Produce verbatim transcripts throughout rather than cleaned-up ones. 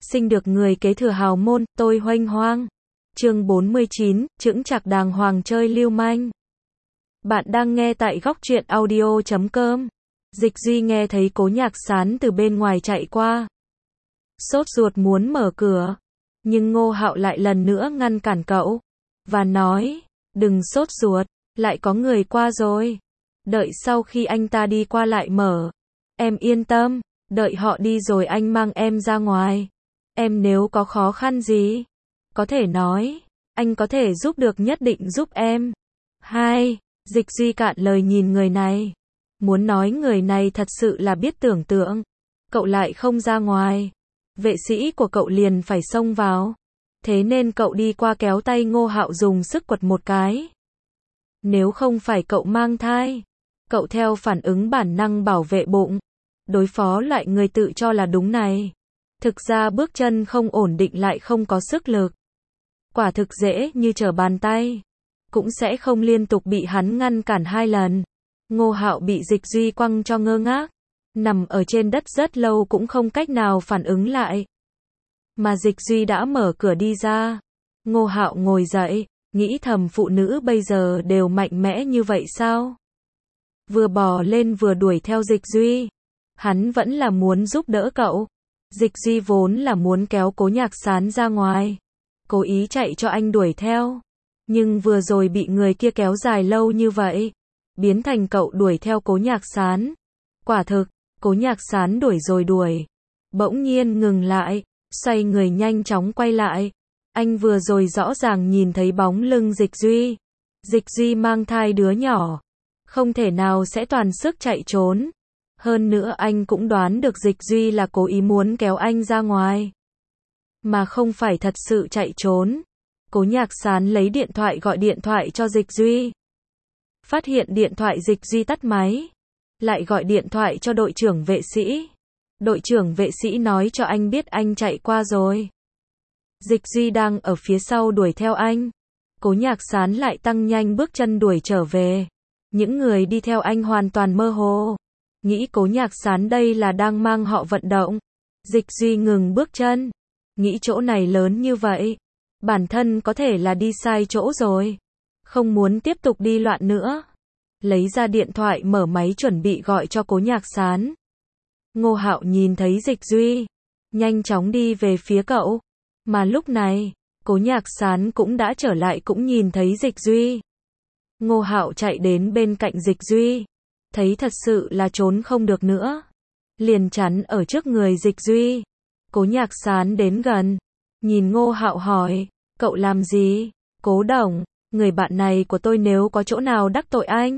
sinh được người kế thừa hào môn, tôi huênh hoang. Chương bốn mươi chín, chững chạc đàng hoàng chơi lưu manh. Bạn đang nghe tại góc truyện audio chấm com. Dịch Duy nghe thấy Cố Nhạc Sán từ bên ngoài chạy qua. Sốt ruột muốn mở cửa, nhưng Ngô Hạo lại lần nữa ngăn cản cậu, và nói, đừng sốt ruột, lại có người qua rồi. Đợi sau khi anh ta đi qua lại mở. Em yên tâm, đợi họ đi rồi anh mang em ra ngoài. Em nếu có khó khăn gì, có thể nói, anh có thể giúp được, nhất định giúp em. Hai, Dịch Duy cạn lời nhìn người này. Muốn nói người này thật sự là biết tưởng tượng. Cậu lại không ra ngoài, vệ sĩ của cậu liền phải xông vào. Thế nên cậu đi qua kéo tay Ngô Hạo dùng sức quật một cái. Nếu không phải cậu mang thai, cậu theo phản ứng bản năng bảo vệ bụng, đối phó loại người tự cho là đúng này. Thực ra bước chân không ổn định lại không có sức lực. Quả thực dễ như trở bàn tay. Cũng sẽ không liên tục bị hắn ngăn cản hai lần. Ngô Hạo bị Dịch Duy quăng cho ngơ ngác. Nằm ở trên đất rất lâu cũng không cách nào phản ứng lại. Mà Dịch Duy đã mở cửa đi ra. Ngô Hạo ngồi dậy, nghĩ thầm phụ nữ bây giờ đều mạnh mẽ như vậy sao? Vừa bò lên vừa đuổi theo Dịch Duy. Hắn vẫn là muốn giúp đỡ cậu. Dịch Duy vốn là muốn kéo Cố Nhạc Sán ra ngoài, cố ý chạy cho anh đuổi theo. Nhưng vừa rồi bị người kia kéo dài lâu như vậy, biến thành cậu đuổi theo Cố Nhạc Sán. Quả thực, Cố Nhạc Sán đuổi rồi đuổi, bỗng nhiên ngừng lại, xoay người nhanh chóng quay lại. Anh vừa rồi rõ ràng nhìn thấy bóng lưng Dịch Duy. Dịch Duy mang thai đứa nhỏ, không thể nào sẽ toàn sức chạy trốn. Hơn nữa anh cũng đoán được Dịch Duy là cố ý muốn kéo anh ra ngoài, mà không phải thật sự chạy trốn. Cố Nhạc Sán lấy điện thoại gọi điện thoại cho Dịch Duy. Phát hiện điện thoại Dịch Duy tắt máy. Lại gọi điện thoại cho đội trưởng vệ sĩ. Đội trưởng vệ sĩ nói cho anh biết anh chạy qua rồi. Dịch Duy đang ở phía sau đuổi theo anh. Cố Nhạc Sán lại tăng nhanh bước chân đuổi trở về. Những người đi theo anh hoàn toàn mơ hồ, nghĩ Cố Nhạc Sán đây là đang mang họ vận động. Dịch Duy ngừng bước chân, nghĩ chỗ này lớn như vậy, bản thân có thể là đi sai chỗ rồi, không muốn tiếp tục đi loạn nữa. Lấy ra điện thoại mở máy chuẩn bị gọi cho Cố Nhạc Sán. Ngô Hạo nhìn thấy Dịch Duy, nhanh chóng đi về phía cậu. Mà lúc này, Cố Nhạc Sán cũng đã trở lại cũng nhìn thấy Dịch Duy. Ngô Hạo chạy đến bên cạnh Dịch Duy, thấy thật sự là trốn không được nữa, liền chắn ở trước người Dịch Duy. Cố Nhạc Sán đến gần, nhìn Ngô Hạo hỏi, cậu làm gì? Cố Đồng, người bạn này của tôi nếu có chỗ nào đắc tội anh,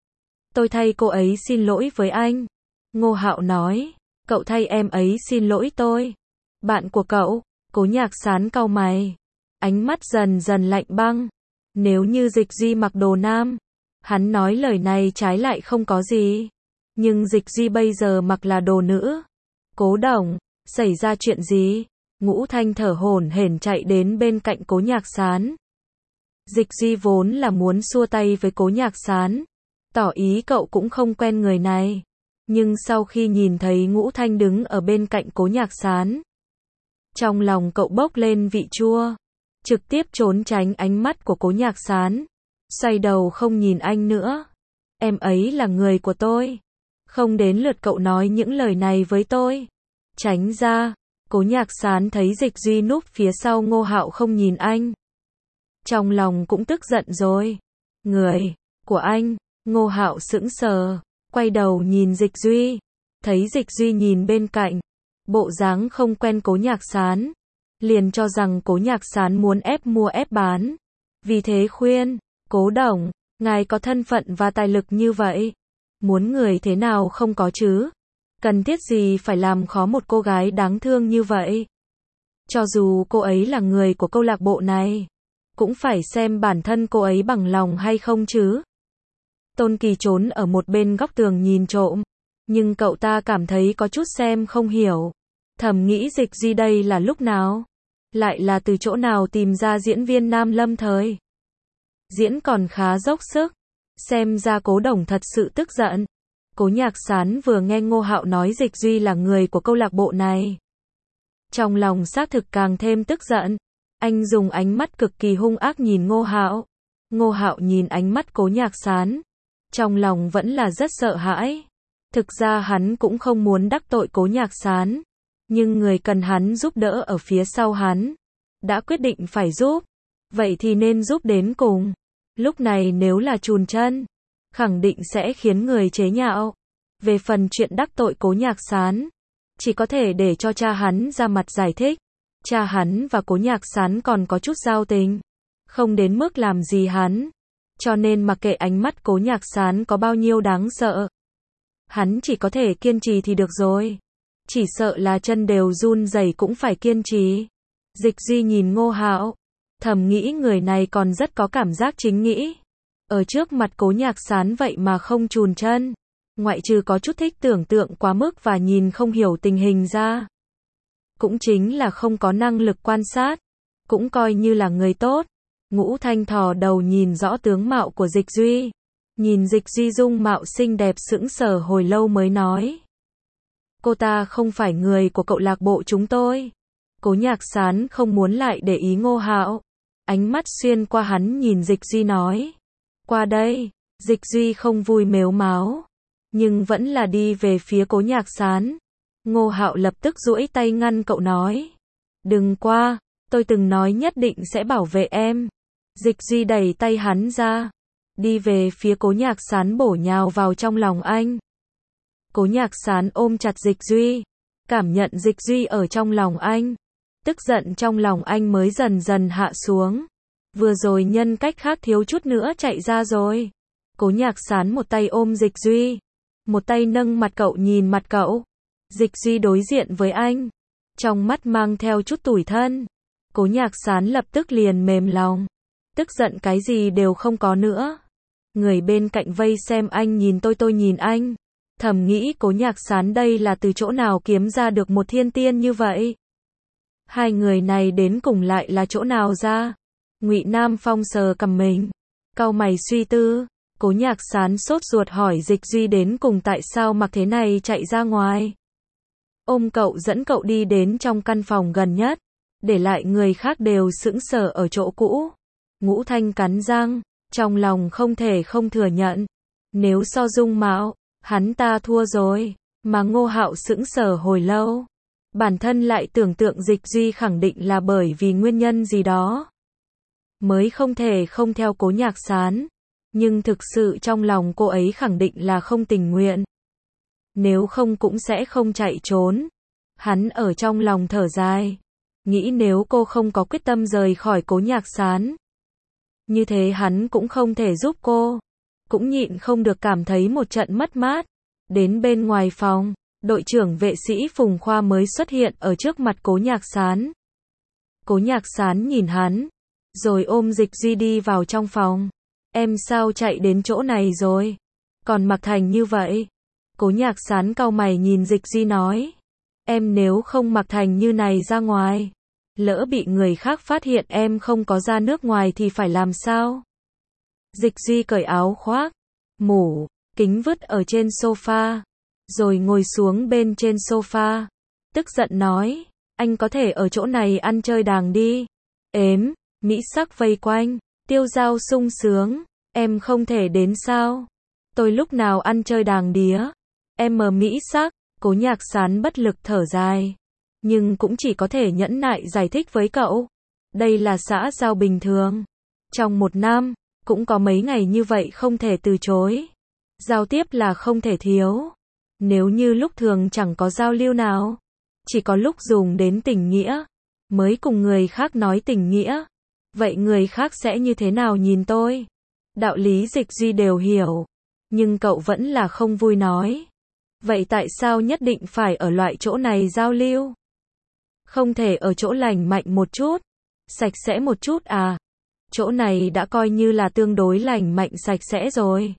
tôi thay cô ấy xin lỗi với anh. Ngô Hạo nói, cậu thay em ấy xin lỗi tôi. Bạn của cậu? Cố Nhạc Sán cau mày, ánh mắt dần dần lạnh băng. Nếu như Dịch Duy mặc đồ nam, hắn nói lời này trái lại không có gì. Nhưng Dịch Duy bây giờ mặc là đồ nữ. Cố Đồng, xảy ra chuyện gì? Ngũ Thanh thở hổn hển chạy đến bên cạnh Cố Nhạc Sán. Dịch Duy vốn là muốn xua tay với Cố Nhạc Sán, tỏ ý cậu cũng không quen người này. Nhưng sau khi nhìn thấy Ngũ Thanh đứng ở bên cạnh Cố Nhạc Sán, trong lòng cậu bốc lên vị chua, trực tiếp trốn tránh ánh mắt của Cố Nhạc Sán, xoay đầu không nhìn anh nữa. Em ấy là người của tôi, không đến lượt cậu nói những lời này với tôi. Tránh ra. Cố Nhạc Sán thấy Dịch Duy núp phía sau Ngô Hạo không nhìn anh, trong lòng cũng tức giận rồi. Người của anh? Ngô Hạo sững sờ, quay đầu nhìn Dịch Duy, thấy Dịch Duy nhìn bên cạnh, bộ dáng không quen Cố Nhạc Sán, liền cho rằng Cố Nhạc Sán muốn ép mua ép bán. Vì thế khuyên, Cố Đồng, ngài có thân phận và tài lực như vậy, muốn người thế nào không có chứ? Cần thiết gì phải làm khó một cô gái đáng thương như vậy? Cho dù cô ấy là người của câu lạc bộ này, cũng phải xem bản thân cô ấy bằng lòng hay không chứ. Tôn Kỳ trốn ở một bên góc tường nhìn trộm, nhưng cậu ta cảm thấy có chút xem không hiểu. Thầm nghĩ Dịch Duy đây là lúc nào? Lại là từ chỗ nào tìm ra diễn viên nam lâm thời? Diễn còn khá dốc sức. Xem ra Cố Đồng thật sự tức giận. Cố Nhạc Sán vừa nghe Ngô Hạo nói Dịch Duy là người của câu lạc bộ này, Trong lòng xác thực càng thêm tức giận. Anh dùng ánh mắt cực kỳ hung ác nhìn Ngô Hạo. Ngô Hạo nhìn ánh mắt Cố Nhạc Sán. Trong lòng vẫn là rất sợ hãi. Thực ra hắn cũng không muốn đắc tội Cố Nhạc Sán. Nhưng người cần hắn giúp đỡ ở phía sau hắn. Đã quyết định phải giúp. Vậy thì nên giúp đến cùng. Lúc này nếu là chùn chân, khẳng định sẽ khiến người chế nhạo. Về phần chuyện đắc tội Cố Nhạc Sán, chỉ có thể để cho cha hắn ra mặt giải thích. Cha hắn và Cố Nhạc Sán còn có chút giao tình, không đến mức làm gì hắn. Cho nên mặc kệ ánh mắt Cố Nhạc Sán có bao nhiêu đáng sợ, hắn chỉ có thể kiên trì thì được rồi. Chỉ sợ là chân đều run rẩy cũng phải kiên trì. Dịch Duy nhìn Ngô Hạo, thầm nghĩ người này còn rất có cảm giác chính nghĩ. Ở trước mặt Cố Nhạc Sán vậy mà không chùn chân. Ngoại trừ có chút thích tưởng tượng quá mức và nhìn không hiểu tình hình ra. Cũng chính là không có năng lực quan sát. Cũng coi như là người tốt. Ngũ Thanh thò đầu nhìn rõ tướng mạo của Dịch Duy. Nhìn Dịch Duy dung mạo xinh đẹp sững sờ hồi lâu mới nói. Cô ta không phải người của câu lạc bộ chúng tôi. Cố Nhạc Sán không muốn lại để ý Ngô Hạo. Ánh mắt xuyên qua hắn nhìn Dịch Duy nói. Qua đây. Dịch Duy không vui mếu máo. Nhưng vẫn là đi về phía Cố Nhạc Sán. Ngô Hạo lập tức duỗi tay ngăn cậu nói. Đừng qua, tôi từng nói nhất định sẽ bảo vệ em. Dịch Duy đẩy tay hắn ra. Đi về phía Cố Nhạc Sán bổ nhào vào trong lòng anh. Cố Nhạc Sán ôm chặt Dịch Duy. Cảm nhận Dịch Duy ở trong lòng anh. Tức giận trong lòng anh mới dần dần hạ xuống. Vừa rồi nhân cách khác thiếu chút nữa chạy ra rồi. Cố Nhạc Sán một tay ôm Dịch Duy. Một tay nâng mặt cậu nhìn mặt cậu. Dịch Duy đối diện với anh. Trong mắt mang theo chút tủi thân. Cố Nhạc Sán lập tức liền mềm lòng. Tức giận cái gì đều không có nữa. Người bên cạnh vây xem anh nhìn tôi tôi nhìn anh. Thầm nghĩ Cố Nhạc Sán đây là từ chỗ nào kiếm ra được một thiên tiên như vậy. Hai người này đến cùng lại là chỗ nào ra. Ngụy Nam Phong sờ cằm mình. Cau mày suy tư. Cố Nhạc Sán sốt ruột hỏi Dịch Duy đến cùng tại sao mặc thế này chạy ra ngoài. Ôm cậu dẫn cậu đi đến trong căn phòng gần nhất. Để lại người khác đều sững sờ ở chỗ cũ. Ngũ Thanh cắn răng. Trong lòng không thể không thừa nhận. Nếu so dung mạo, hắn ta thua rồi. Mà Ngô Hạo sững sờ hồi lâu. Bản thân lại tưởng tượng Dịch Duy khẳng định là bởi vì nguyên nhân gì đó. Mới không thể không theo Cố Nhạc Sán. Nhưng thực sự trong lòng cô ấy khẳng định là không tình nguyện. Nếu không cũng sẽ không chạy trốn. Hắn ở trong lòng thở dài. Nghĩ nếu cô không có quyết tâm rời khỏi Cố Nhạc Sán. Như thế hắn cũng không thể giúp cô. Cũng nhịn không được cảm thấy một trận mất mát. Đến bên ngoài phòng, đội trưởng vệ sĩ Phùng Khoa mới xuất hiện ở trước mặt Cố Nhạc Sán. Cố Nhạc Sán nhìn hắn. Rồi ôm Dịch Duy đi vào trong phòng. Em sao chạy đến chỗ này rồi? Còn mặc thành như vậy? Cố Nhạc Sán cau mày nhìn Dịch Duy nói. Em nếu không mặc thành như này ra ngoài. Lỡ bị người khác phát hiện em không có ra nước ngoài thì phải làm sao? Dịch Duy cởi áo khoác, mũ, kính vứt ở trên sofa. Rồi ngồi xuống bên trên sofa. Tức giận nói. Anh có thể ở chỗ này ăn chơi đàng đi. Ếm, mỹ sắc vây quanh. Tiêu dao sung sướng. Em không thể đến sao? Tôi lúc nào ăn chơi đàng đía? Em mờ mỹ sắc. Cố Nhạc Sán bất lực thở dài. Nhưng cũng chỉ có thể nhẫn nại giải thích với cậu. Đây là xã giao bình thường. Trong một năm, cũng có mấy ngày như vậy không thể từ chối. Giao tiếp là không thể thiếu. Nếu như lúc thường chẳng có giao lưu nào. Chỉ có lúc dùng đến tình nghĩa. Mới cùng người khác nói tình nghĩa. Vậy người khác sẽ như thế nào nhìn tôi? Đạo lý Dịch Duy đều hiểu. Nhưng cậu vẫn là không vui nói. Vậy tại sao nhất định phải ở loại chỗ này giao lưu? Không thể ở chỗ lành mạnh một chút? Sạch sẽ một chút à? Chỗ này đã coi như là tương đối lành mạnh sạch sẽ rồi.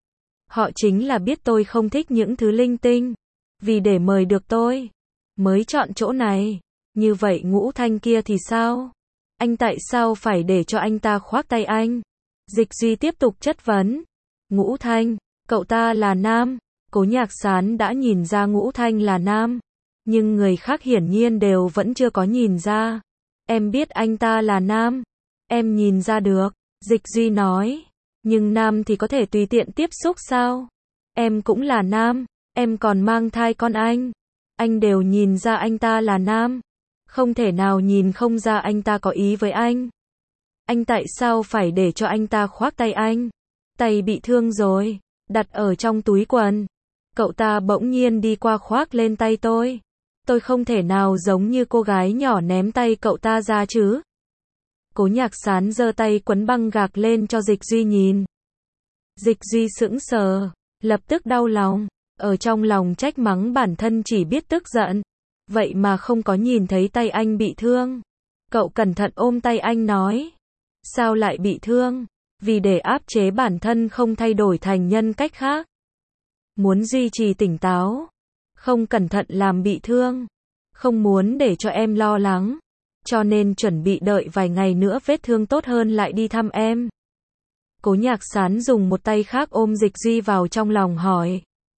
Họ chính là biết tôi không thích những thứ linh tinh. Vì để mời được tôi. Mới chọn chỗ này. Như vậy Ngũ Thanh kia thì sao? Anh tại sao phải để cho anh ta khoác tay anh? Dịch Duy tiếp tục chất vấn. Ngũ Thanh, cậu ta là nam. Cố Nhạc Sán đã nhìn ra Ngũ Thanh là nam. Nhưng người khác hiển nhiên đều vẫn chưa có nhìn ra. Em biết anh ta là nam. Em nhìn ra được. Dịch Duy nói. Nhưng nam thì có thể tùy tiện tiếp xúc sao? Em cũng là nam. Em còn mang thai con anh. Anh đều nhìn ra anh ta là nam. Không thể nào nhìn không ra anh ta có ý với anh. Anh tại sao phải để cho anh ta khoác tay anh? Tay bị thương rồi. Đặt ở trong túi quần. Cậu ta bỗng nhiên đi qua khoác lên tay tôi. Tôi không thể nào giống như cô gái nhỏ ném tay cậu ta ra chứ. Cố Nhạc Sán giơ tay quấn băng gạc lên cho Dịch Duy nhìn. Dịch Duy sững sờ, lập tức đau lòng, ở trong lòng trách mắng bản thân chỉ biết tức giận. Vậy mà không có nhìn thấy tay anh bị thương. Cậu cẩn thận ôm tay anh nói. Sao lại bị thương? Vì để áp chế bản thân không thay đổi thành nhân cách khác. Muốn duy trì tỉnh táo. Không cẩn thận làm bị thương. Không muốn để cho em lo lắng. Cho nên chuẩn bị đợi vài ngày nữa vết thương tốt hơn lại đi thăm em. Cố Nhạc Sán dùng một tay khác ôm Dịch Duy vào trong lòng hỏi.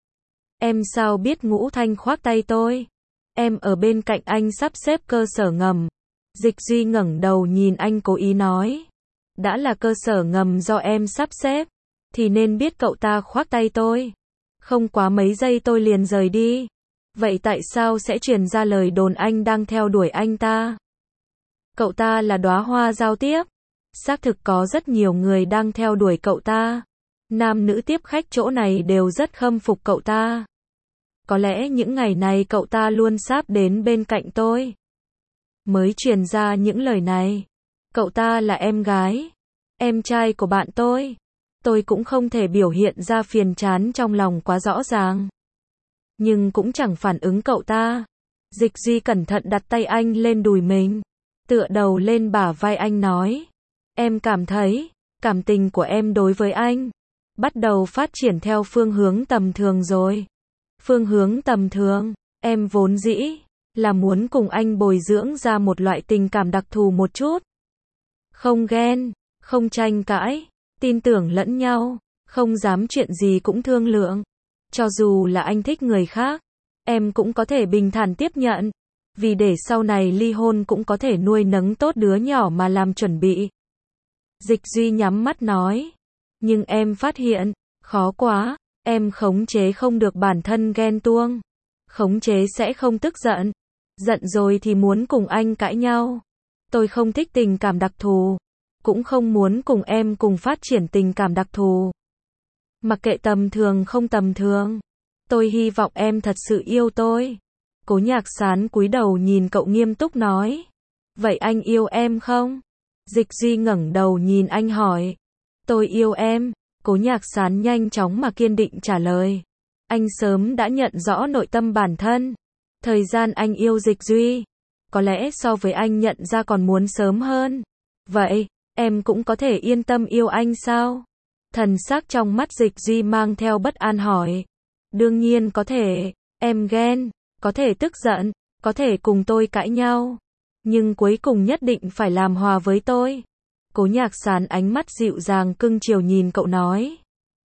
Em sao biết Ngũ Thanh khoác tay tôi? Em ở bên cạnh anh sắp xếp cơ sở ngầm. Dịch Duy ngẩng đầu nhìn anh cố ý nói. Đã là cơ sở ngầm do em sắp xếp. Thì nên biết cậu ta khoác tay tôi. Không quá mấy giây tôi liền rời đi. Vậy tại sao sẽ truyền ra lời đồn anh đang theo đuổi anh ta? Cậu ta là đóa hoa giao tiếp. Xác thực có rất nhiều người đang theo đuổi cậu ta. Nam nữ tiếp khách chỗ này đều rất khâm phục cậu ta. Có lẽ những ngày này cậu ta luôn sáp đến bên cạnh tôi. Mới truyền ra những lời này. Cậu ta là em gái. Em trai của bạn tôi. Tôi cũng không thể biểu hiện ra phiền chán trong lòng quá rõ ràng. Nhưng cũng chẳng phản ứng cậu ta. Dịch Duy cẩn thận đặt tay anh lên đùi mình. Tựa đầu lên bả vai anh nói. Em cảm thấy, cảm tình của em đối với anh bắt đầu phát triển theo phương hướng tầm thường rồi. Phương hướng tầm thường, em vốn dĩ là muốn cùng anh bồi dưỡng ra một loại tình cảm đặc thù một chút. Không ghen, không tranh cãi, tin tưởng lẫn nhau, không dám chuyện gì cũng thương lượng. Cho dù là anh thích người khác, em cũng có thể bình thản tiếp nhận. Vì để sau này ly hôn cũng có thể nuôi nấng tốt đứa nhỏ mà làm chuẩn bị. Dịch Duy nhắm mắt nói. Nhưng em phát hiện, khó quá, em khống chế không được bản thân ghen tuông. Khống chế sẽ không tức giận. Giận rồi thì muốn cùng anh cãi nhau. Tôi không thích tình cảm đặc thù. Cũng không muốn cùng em cùng phát triển tình cảm đặc thù. Mặc kệ tầm thường không tầm thường. Tôi hy vọng em thật sự yêu tôi. Cố Nhạc Sán cúi đầu nhìn cậu nghiêm túc nói. Vậy anh yêu em không? Dịch Duy ngẩng đầu nhìn anh hỏi. Tôi yêu em. Cố Nhạc Sán nhanh chóng mà kiên định trả lời. Anh sớm đã nhận rõ nội tâm bản thân. Thời gian anh yêu Dịch Duy, có lẽ so với anh nhận ra còn muốn sớm hơn. Vậy, em cũng có thể yên tâm yêu anh sao? Thần sắc trong mắt Dịch Duy mang theo bất an hỏi. Đương nhiên có thể, em ghen, có thể tức giận, có thể cùng tôi cãi nhau. Nhưng cuối cùng nhất định phải làm hòa với tôi. Cố Nhạc Sán ánh mắt dịu dàng cưng chiều nhìn cậu nói.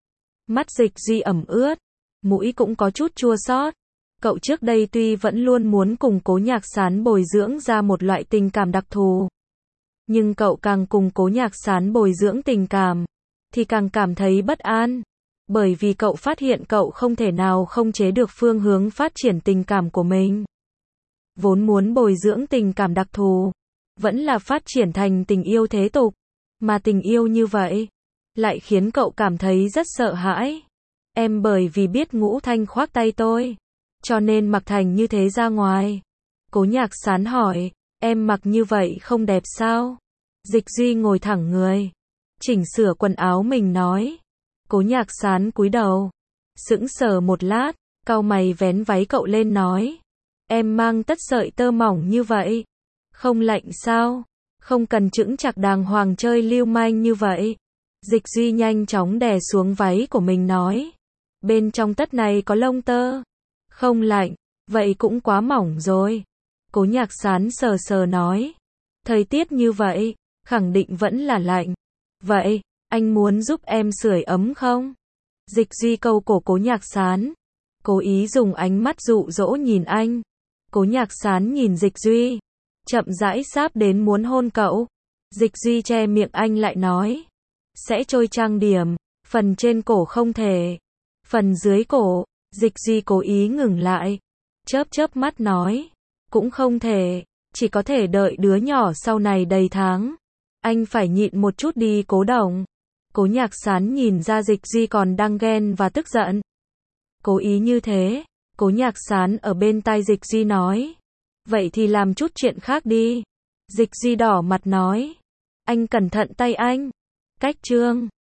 Mắt Dịch Duy ẩm ướt, mũi cũng có chút chua xót. Cậu trước đây tuy vẫn luôn muốn cùng Cố Nhạc Sán bồi dưỡng ra một loại tình cảm đặc thù. Nhưng cậu càng cùng Cố Nhạc Sán bồi dưỡng tình cảm, thì càng cảm thấy bất an. Bởi vì cậu phát hiện cậu không thể nào không chế được phương hướng phát triển tình cảm của mình. Vốn muốn bồi dưỡng tình cảm đặc thù, vẫn là phát triển thành tình yêu thế tục. Mà tình yêu như vậy, lại khiến cậu cảm thấy rất sợ hãi. Em bởi vì biết Ngũ Thanh khoác tay tôi, cho nên mặc thành như thế ra ngoài. Cố Nhạc Sán hỏi, em mặc như vậy không đẹp sao? Dịch Duy ngồi thẳng người, chỉnh sửa quần áo mình nói. Cố Nhạc Sán cúi đầu, sững sờ một lát, cau mày vén váy cậu lên nói. Em mang tất sợi tơ mỏng như vậy, không lạnh sao? Không cần chững chạc đàng hoàng chơi lưu manh như vậy. Dịch Duy nhanh chóng đè xuống váy của mình nói. Bên trong tất này có lông tơ. Không lạnh, vậy cũng quá mỏng rồi. Cố Nhạc Sán sờ sờ nói. Thời tiết như vậy, khẳng định vẫn là lạnh. Vậy, anh muốn giúp em sưởi ấm không? Dịch Duy câu cổ Cố Nhạc Sán, cố ý dùng ánh mắt dụ dỗ nhìn anh. Cố Nhạc Sán nhìn Dịch Duy, chậm rãi sáp đến muốn hôn cậu. Dịch Duy che miệng anh lại nói, sẽ trôi trang điểm, phần trên cổ không thể, phần dưới cổ. Dịch Duy cố ý ngừng lại, chớp chớp mắt nói, cũng không thể, chỉ có thể đợi đứa nhỏ sau này đầy tháng. Anh phải nhịn một chút đi Cố Đồng. Cố Nhạc Sán nhìn ra Dịch Duy còn đang ghen và tức giận. Cố ý như thế, Cố Nhạc Sán ở bên tai Dịch Duy nói, vậy thì làm chút chuyện khác đi. Dịch Duy đỏ mặt nói, anh cẩn thận tay anh. Cách chương